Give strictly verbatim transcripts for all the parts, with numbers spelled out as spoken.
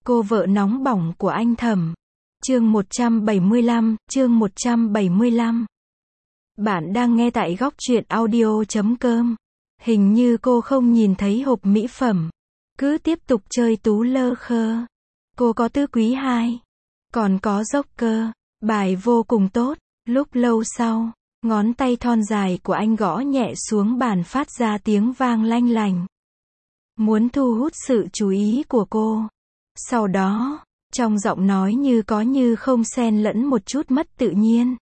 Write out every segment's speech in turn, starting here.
Cô vợ nóng bỏng của anh Thẩm. Chương một trăm bảy mươi lăm, chương một trăm bảy mươi lăm. Bạn đang nghe tại góc truyện audio chấm com. Hình như cô không nhìn thấy hộp mỹ phẩm. Cứ tiếp tục chơi tú lơ khơ. Cô có tứ quý hai. Còn có Joker. Bài vô cùng tốt. Lúc lâu sau, ngón tay thon dài của anh gõ nhẹ xuống bàn phát ra tiếng vang lanh lành. Muốn thu hút sự chú ý của cô. Sau đó, trong giọng nói như có như không xen lẫn một chút mất tự nhiên.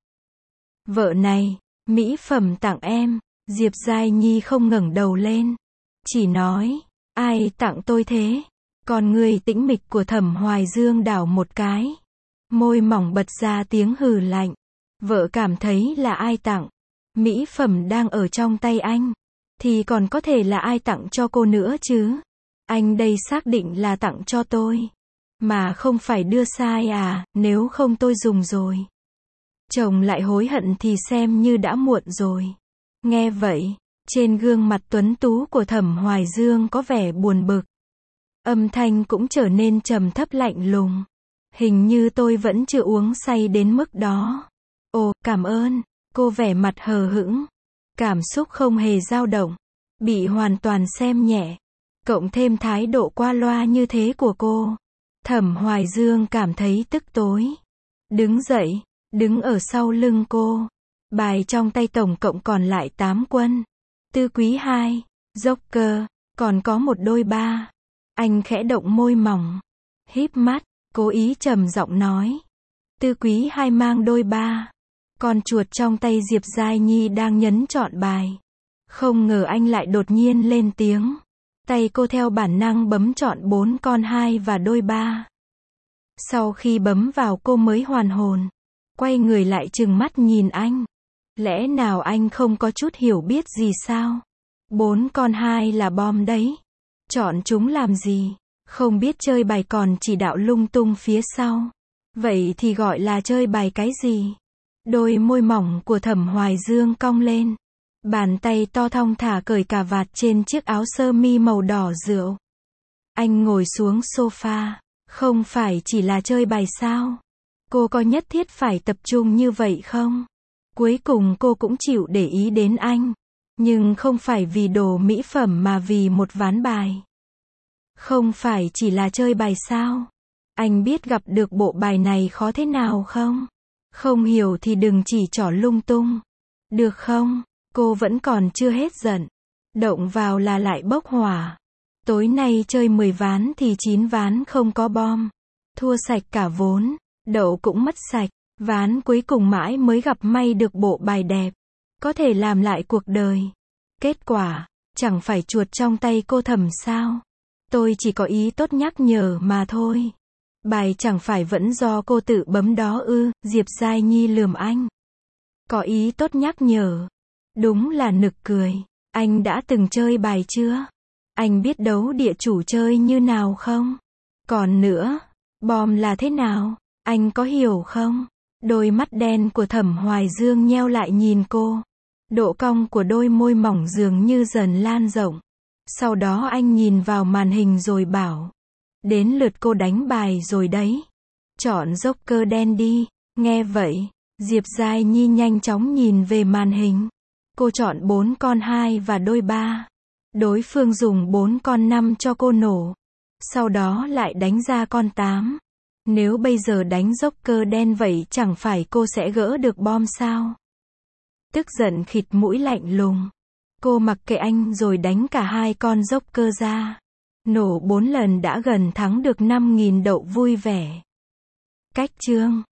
Vợ này, mỹ phẩm tặng em. Diệp Giai Nhi không ngẩng đầu lên. Chỉ nói, ai tặng tôi thế? Còn người tĩnh mịch của Thẩm Hoài Dương đảo một cái. Môi mỏng bật ra tiếng hừ lạnh. Vợ cảm thấy là ai tặng? Mỹ phẩm đang ở trong tay anh. Thì còn có thể là ai tặng cho cô nữa chứ? Anh đây xác định là tặng cho tôi. Mà không phải đưa sai à, nếu không tôi dùng rồi. Chồng lại hối hận thì xem như đã muộn rồi. Nghe vậy, trên gương mặt tuấn tú của Thẩm Hoài Dương có vẻ buồn bực. Âm thanh cũng trở nên trầm thấp lạnh lùng. Hình như tôi vẫn chưa uống say đến mức đó. Ồ, cảm ơn. Cô vẻ mặt hờ hững. Cảm xúc không hề dao động. Bị hoàn toàn xem nhẹ. Cộng thêm thái độ qua loa như thế của cô. Thẩm Hoài Dương cảm thấy tức tối. Đứng dậy, đứng ở sau lưng cô. Bài trong tay tổng cộng còn lại tám quân. Tư quý hai, Joker, còn có một đôi ba. Anh khẽ động môi mỏng. Híp mắt, cố ý trầm giọng nói. Tư quý hai mang đôi ba. Con chuột trong tay Diệp Giai Nhi đang nhấn chọn bài. Không ngờ anh lại đột nhiên lên tiếng. Tay cô theo bản năng bấm chọn bốn con hai và đôi ba. Sau khi bấm vào cô mới hoàn hồn. Quay người lại trừng mắt nhìn anh. Lẽ nào anh không có chút hiểu biết gì sao? Bốn con hai là bom đấy. Chọn chúng làm gì? Không biết chơi bài còn chỉ đạo lung tung phía sau. Vậy thì gọi là chơi bài cái gì? Đôi môi mỏng của Thẩm Hoài Dương cong lên. Bàn tay to thong thả cởi cà vạt trên chiếc áo sơ mi màu đỏ rượu. Anh ngồi xuống sofa. Không phải chỉ là chơi bài sao? Cô có nhất thiết phải tập trung như vậy không? Cuối cùng cô cũng chịu để ý đến anh. Nhưng không phải vì đồ mỹ phẩm mà vì một ván bài. Không phải chỉ là chơi bài sao? Anh biết gặp được bộ bài này khó thế nào không? Không hiểu thì đừng chỉ trỏ lung tung. Được không? Cô vẫn còn chưa hết giận. Động vào là lại bốc hỏa. Tối nay chơi mười ván thì chín ván không có bom. Thua sạch cả vốn. Đậu cũng mất sạch. Ván cuối cùng mãi mới gặp may được bộ bài đẹp. Có thể làm lại cuộc đời. Kết quả, chẳng phải chuột trong tay cô Thẩm sao? Tôi chỉ có ý tốt nhắc nhở mà thôi. Bài chẳng phải vẫn do cô tự bấm đó ư? Diệp Giai Nhi lườm anh. Có ý tốt nhắc nhở. Đúng là nực cười. Anh đã từng chơi bài chưa? Anh biết đấu địa chủ chơi như nào không? Còn nữa, bom là thế nào? Anh có hiểu không? Đôi mắt đen của Thẩm Hoài Dương nheo lại nhìn cô. Độ cong của đôi môi mỏng dường như dần lan rộng. Sau đó anh nhìn vào màn hình rồi bảo. Đến lượt cô đánh bài rồi đấy. Chọn Joker đen đi. Nghe vậy, Diệp Giai Nhi nhanh chóng nhìn về màn hình. Cô chọn bốn con hai và đôi ba. Đối phương dùng bốn con năm cho cô nổ. Sau đó lại đánh ra con tám. Nếu bây giờ đánh Joker đen vậy chẳng phải cô sẽ gỡ được bom sao? Tức giận khịt mũi lạnh lùng. Cô mặc kệ anh rồi đánh cả hai con Joker ra. Nổ bốn lần đã gần thắng được năm nghìn đậu vui vẻ. Cách chương